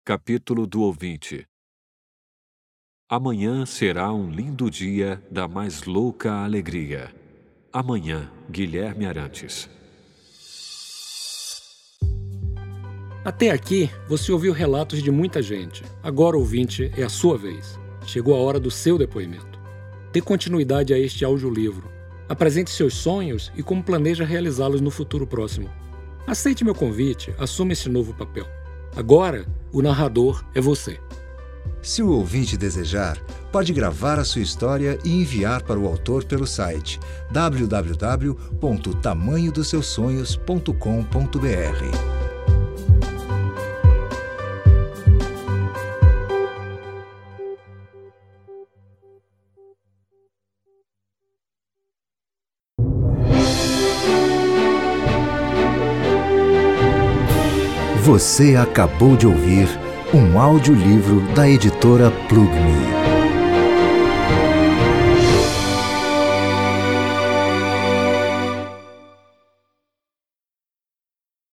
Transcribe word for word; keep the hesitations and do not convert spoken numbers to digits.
Capítulo do ouvinte. Amanhã será um lindo dia da mais louca alegria. Amanhã, Guilherme Arantes. Até aqui, você ouviu relatos de muita gente. Agora, ouvinte, é a sua vez. Chegou a hora do seu depoimento. Dê continuidade a este audiolivro. Apresente seus sonhos e como planeja realizá-los no futuro próximo. Aceite meu convite, assuma esse novo papel. Agora, o narrador é você. Se o ouvinte desejar, pode gravar a sua história e enviar para o autor pelo site w w w ponto tamanho dos seus sonhos ponto com ponto b r. Você acabou de ouvir um audiolivro da editora Plugme.